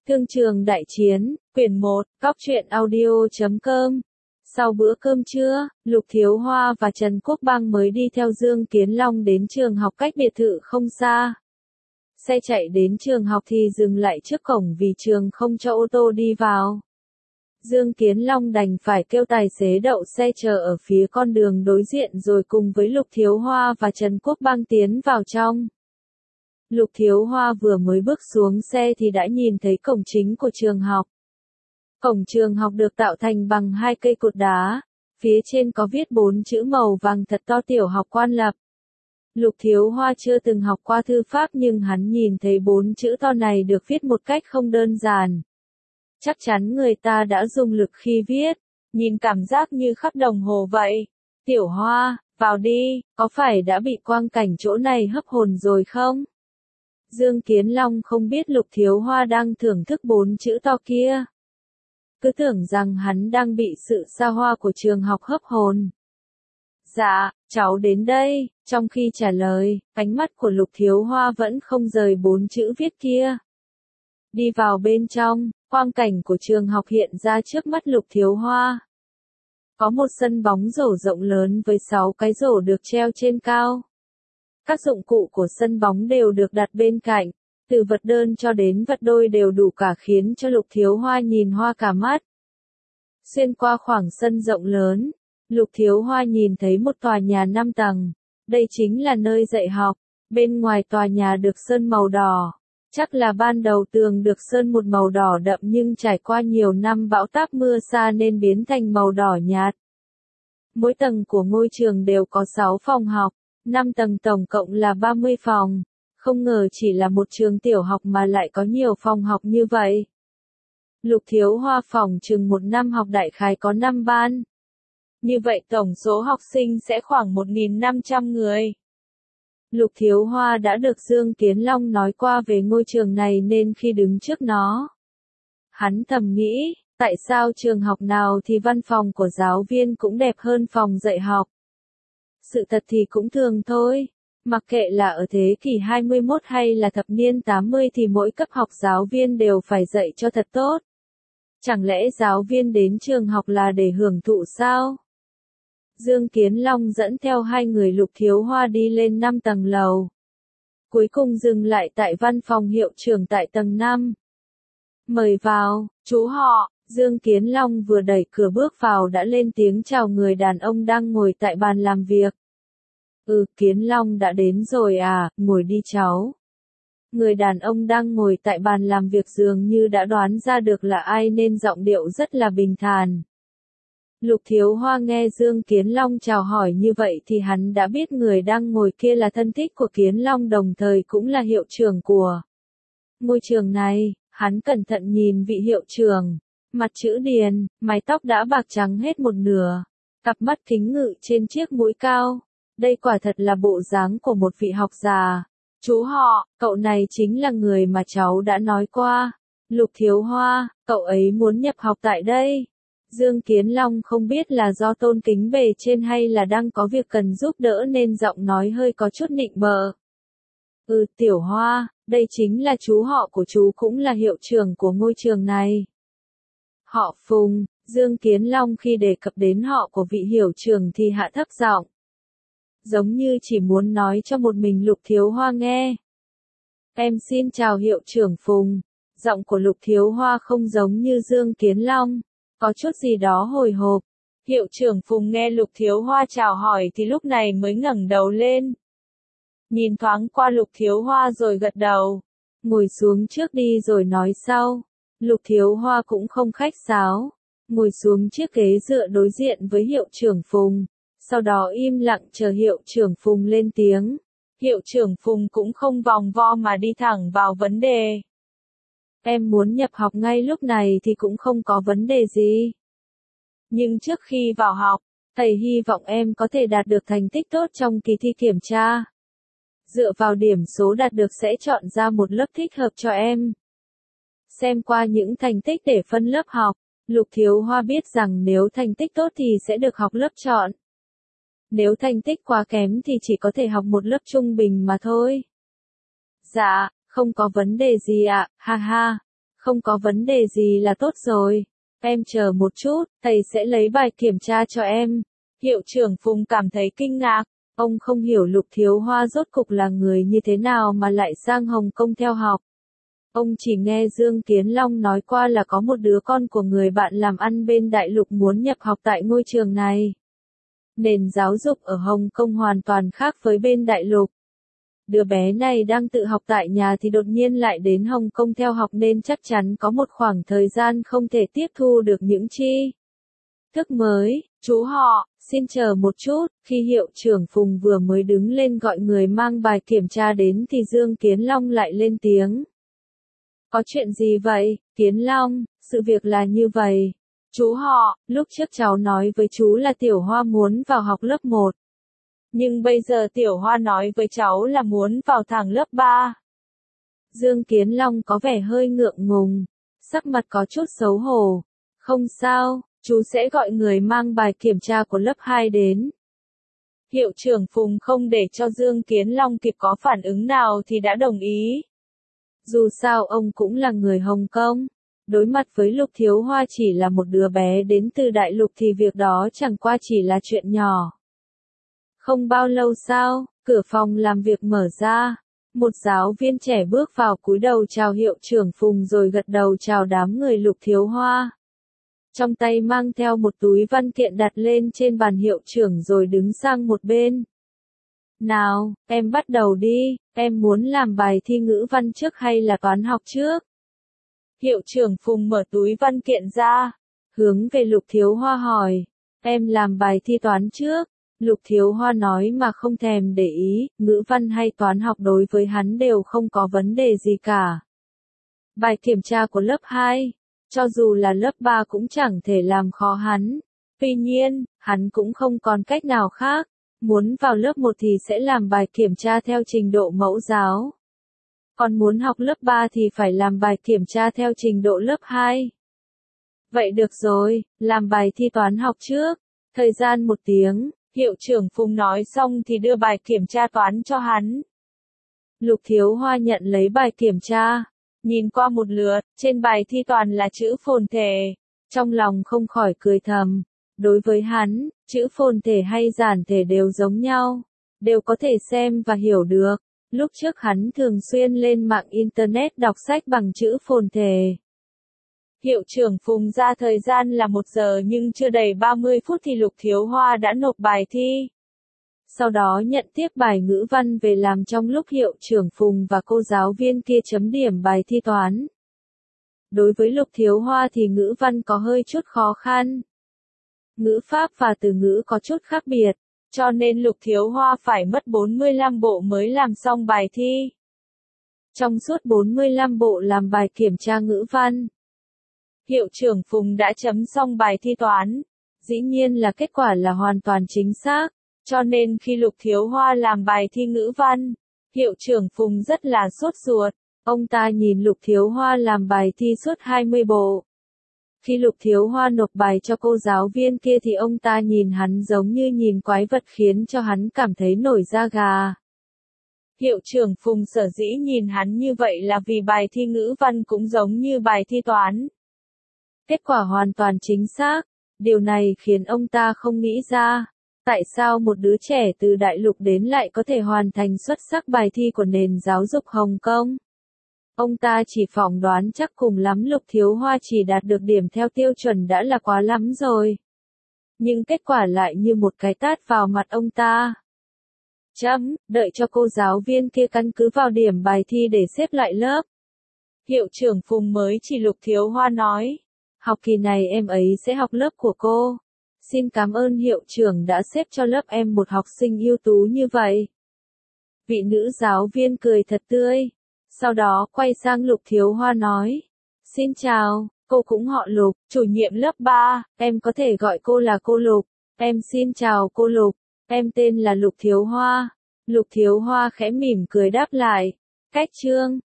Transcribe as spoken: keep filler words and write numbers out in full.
Thương trường đại chiến, quyển một, cóc truyện audio chấm com. Sau bữa cơm trưa, Lục Thiếu Hoa và Trần Quốc Bang mới đi theo Dương Kiến Long đến trường học cách biệt thự không xa. Xe chạy đến trường học thì dừng lại trước cổng vì trường không cho ô tô đi vào. Dương Kiến Long đành phải kêu tài xế đậu xe chờ ở phía con đường đối diện rồi cùng với Lục Thiếu Hoa và Trần Quốc Bang tiến vào trong. Lục Thiếu Hoa vừa mới bước xuống xe thì đã nhìn thấy cổng chính của trường học. Cổng trường học được tạo thành bằng hai cây cột đá, phía trên có viết bốn chữ màu vàng thật to Tiểu học Quan Lập. Lục Thiếu Hoa chưa từng học qua thư pháp nhưng hắn nhìn thấy bốn chữ to này được viết một cách không đơn giản. Chắc chắn người ta đã dùng lực khi viết, nhìn cảm giác như khắc đồng hồ vậy. Tiểu Hoa, vào đi, có phải đã bị quang cảnh chỗ này hấp hồn rồi không? Dương Kiến Long không biết Lục Thiếu Hoa đang thưởng thức bốn chữ to kia. Cứ tưởng rằng hắn đang bị sự xa hoa của trường học hấp hồn. Dạ, cháu đến đây, trong khi trả lời, ánh mắt của Lục Thiếu Hoa vẫn không rời bốn chữ viết kia. Đi vào bên trong, quang cảnh của trường học hiện ra trước mắt Lục Thiếu Hoa. Có một sân bóng rổ rộng lớn với sáu cái rổ được treo trên cao. Các dụng cụ của sân bóng đều được đặt bên cạnh, từ vật đơn cho đến vật đôi đều đủ cả khiến cho Lục Thiếu Hoa nhìn hoa cả mắt. Xuyên qua khoảng sân rộng lớn, Lục Thiếu Hoa nhìn thấy một tòa nhà năm tầng, đây chính là nơi dạy học, bên ngoài tòa nhà được sơn màu đỏ, chắc là ban đầu tường được sơn một màu đỏ đậm nhưng trải qua nhiều năm bão táp mưa sa nên biến thành màu đỏ nhạt. Mỗi tầng của ngôi trường đều có sáu phòng học. năm tầng tổng cộng là ba mươi phòng, không ngờ chỉ là một trường tiểu học mà lại có nhiều phòng học như vậy. Lục Thiếu Hoa phòng chừng một năm học đại khái có năm ban. Như vậy tổng số học sinh sẽ khoảng một nghìn năm trăm người. Lục Thiếu Hoa đã được Dương Kiến Long nói qua về ngôi trường này nên khi đứng trước nó, hắn thầm nghĩ, tại sao trường học nào thì văn phòng của giáo viên cũng đẹp hơn phòng dạy học. Sự thật thì cũng thường thôi, mặc kệ là ở thế kỷ hai mươi mốt hay là thập niên tám mươi thì mỗi cấp học giáo viên đều phải dạy cho thật tốt. Chẳng lẽ giáo viên đến trường học là để hưởng thụ sao? Dương Kiến Long dẫn theo hai người Lục Thiếu Hoa đi lên năm tầng lầu. Cuối cùng dừng lại tại văn phòng hiệu trưởng tại tầng năm. Mời vào, chú họ. Dương Kiến Long vừa đẩy cửa bước vào đã lên tiếng chào người đàn ông đang ngồi tại bàn làm việc. Ừ, Kiến Long đã đến rồi à, ngồi đi cháu. Người đàn ông đang ngồi tại bàn làm việc dường như đã đoán ra được là ai nên giọng điệu rất là bình thản. Lục Thiếu Hoa nghe Dương Kiến Long chào hỏi như vậy thì hắn đã biết người đang ngồi kia là thân thích của Kiến Long đồng thời cũng là hiệu trưởng của ngôi trường này. Hắn cẩn thận nhìn vị hiệu trưởng. Mặt chữ điền, mái tóc đã bạc trắng hết một nửa, cặp mắt kính ngự trên chiếc mũi cao. Đây quả thật là bộ dáng của một vị học già. Chú họ, cậu này chính là người mà cháu đã nói qua. Lục Thiếu Hoa, cậu ấy muốn nhập học tại đây. Dương Kiến Long không biết là do tôn kính bề trên hay là đang có việc cần giúp đỡ nên giọng nói hơi có chút nịnh bợ. Ừ, Tiểu Hoa, đây chính là chú họ của chú cũng là hiệu trưởng của ngôi trường này. Họ Phùng. Dương Kiến Long khi đề cập đến họ của vị hiệu trưởng thì hạ thấp giọng. Giống như chỉ muốn nói cho một mình Lục Thiếu Hoa nghe. Em xin chào hiệu trưởng Phùng. Giọng của Lục Thiếu Hoa không giống như Dương Kiến Long, có chút gì đó hồi hộp. Hiệu trưởng Phùng nghe Lục Thiếu Hoa chào hỏi thì lúc này mới ngẩng đầu lên. Nhìn thoáng qua Lục Thiếu Hoa rồi gật đầu. Ngồi xuống trước đi rồi nói sau. Lục Thiếu Hoa cũng không khách sáo, ngồi xuống chiếc ghế dựa đối diện với hiệu trưởng Phùng, sau đó im lặng chờ hiệu trưởng Phùng lên tiếng. Hiệu trưởng Phùng cũng không vòng vo mà đi thẳng vào vấn đề. Em muốn nhập học ngay lúc này thì cũng không có vấn đề gì. Nhưng trước khi vào học, thầy hy vọng em có thể đạt được thành tích tốt trong kỳ thi kiểm tra. Dựa vào điểm số đạt được sẽ chọn ra một lớp thích hợp cho em. Xem qua những thành tích để phân lớp học, Lục Thiếu Hoa biết rằng nếu thành tích tốt thì sẽ được học lớp chọn. Nếu thành tích quá kém thì chỉ có thể học một lớp trung bình mà thôi. Dạ, không có vấn đề gì ạ, ha ha. Không có vấn đề gì là tốt rồi. Em chờ một chút, thầy sẽ lấy bài kiểm tra cho em. Hiệu trưởng Phùng cảm thấy kinh ngạc. Ông không hiểu Lục Thiếu Hoa rốt cục là người như thế nào mà lại sang Hồng Kông theo học. Ông chỉ nghe Dương Kiến Long nói qua là có một đứa con của người bạn làm ăn bên Đại Lục muốn nhập học tại ngôi trường này. Nền giáo dục ở Hồng Kông hoàn toàn khác với bên Đại Lục. Đứa bé này đang tự học tại nhà thì đột nhiên lại đến Hồng Kông theo học nên chắc chắn có một khoảng thời gian không thể tiếp thu được những tri thức mới. Chú họ, xin chờ một chút, khi hiệu trưởng Phùng vừa mới đứng lên gọi người mang bài kiểm tra đến thì Dương Kiến Long lại lên tiếng. Có chuyện gì vậy, Kiến Long? Sự việc là như vậy. Chú họ, lúc trước cháu nói với chú là Tiểu Hoa muốn vào học lớp một. Nhưng bây giờ Tiểu Hoa nói với cháu là muốn vào thẳng lớp ba. Dương Kiến Long có vẻ hơi ngượng ngùng, sắc mặt có chút xấu hổ. Không sao, chú sẽ gọi người mang bài kiểm tra của lớp hai đến. Hiệu trưởng Phùng không để cho Dương Kiến Long kịp có phản ứng nào thì đã đồng ý. Dù sao ông cũng là người Hồng Kông. Đối mặt với Lục Thiếu Hoa chỉ là một đứa bé đến từ Đại Lục thì việc đó chẳng qua chỉ là chuyện nhỏ. Không bao lâu sau, cửa phòng làm việc mở ra. Một giáo viên trẻ bước vào cúi đầu chào hiệu trưởng Phùng rồi gật đầu chào đám người Lục Thiếu Hoa. Trong tay mang theo một túi văn kiện đặt lên trên bàn hiệu trưởng rồi đứng sang một bên. Nào, em bắt đầu đi, em muốn làm bài thi ngữ văn trước hay là toán học trước? Hiệu trưởng Phùng mở túi văn kiện ra, hướng về Lục Thiếu Hoa hỏi, em làm bài thi toán trước. Lục Thiếu Hoa nói mà không thèm để ý, ngữ văn hay toán học đối với hắn đều không có vấn đề gì cả. Bài kiểm tra của lớp hai, cho dù là lớp ba cũng chẳng thể làm khó hắn. Tuy nhiên, hắn cũng không còn cách nào khác. Muốn vào lớp một thì sẽ làm bài kiểm tra theo trình độ mẫu giáo. Còn muốn học lớp ba thì phải làm bài kiểm tra theo trình độ lớp hai. Vậy được rồi, làm bài thi toán học trước. Thời gian một tiếng, hiệu trưởng Phùng nói xong thì đưa bài kiểm tra toán cho hắn. Lục Thiếu Hoa nhận lấy bài kiểm tra. Nhìn qua một lượt, trên bài thi toàn là chữ phồn thể. Trong lòng không khỏi cười thầm. Đối với hắn, chữ phồn thể hay giản thể đều giống nhau. Đều có thể xem và hiểu được. Lúc trước hắn thường xuyên lên mạng Internet đọc sách bằng chữ phồn thể. Hiệu trưởng Phùng ra thời gian là một giờ nhưng chưa đầy ba mươi phút thì Lục Thiếu Hoa đã nộp bài thi. Sau đó nhận tiếp bài ngữ văn về làm trong lúc hiệu trưởng Phùng và cô giáo viên kia chấm điểm bài thi toán. Đối với Lục Thiếu Hoa thì ngữ văn có hơi chút khó khăn. Ngữ pháp và từ ngữ có chút khác biệt, cho nên Lục Thiếu Hoa phải mất bốn mươi lăm bộ mới làm xong bài thi. Trong suốt bốn mươi lăm bộ làm bài kiểm tra ngữ văn, hiệu trưởng Phùng đã chấm xong bài thi toán. Dĩ nhiên là kết quả là hoàn toàn chính xác, cho nên khi Lục Thiếu Hoa làm bài thi ngữ văn, hiệu trưởng Phùng rất là sốt ruột. Ông ta nhìn Lục Thiếu Hoa làm bài thi suốt hai mươi bộ. Khi Lục Thiếu Hoa nộp bài cho cô giáo viên kia thì ông ta nhìn hắn giống như nhìn quái vật khiến cho hắn cảm thấy nổi da gà. Hiệu trưởng Phùng sở dĩ nhìn hắn như vậy là vì bài thi ngữ văn cũng giống như bài thi toán. Kết quả hoàn toàn chính xác. Điều này khiến ông ta không nghĩ ra. Tại sao một đứa trẻ từ Đại Lục đến lại có thể hoàn thành xuất sắc bài thi của nền giáo dục Hồng Kông? Ông ta chỉ phỏng đoán chắc cùng lắm Lục Thiếu Hoa chỉ đạt được điểm theo tiêu chuẩn đã là quá lắm rồi. Nhưng kết quả lại như một cái tát vào mặt ông ta. Chấm, đợi cho cô giáo viên kia căn cứ vào điểm bài thi để xếp lại lớp. Hiệu trưởng Phùng mới chỉ Lục Thiếu Hoa nói. Học kỳ này em ấy sẽ học lớp của cô. Xin cảm ơn hiệu trưởng đã xếp cho lớp em một học sinh ưu tú như vậy. Vị nữ giáo viên cười thật tươi. Sau đó quay sang Lục Thiếu Hoa nói. Xin chào, cô cũng họ Lục, chủ nhiệm lớp ba, em có thể gọi cô là cô Lục. Em xin chào cô Lục, em tên là Lục Thiếu Hoa. Lục Thiếu Hoa khẽ mỉm cười đáp lại. Cách chương.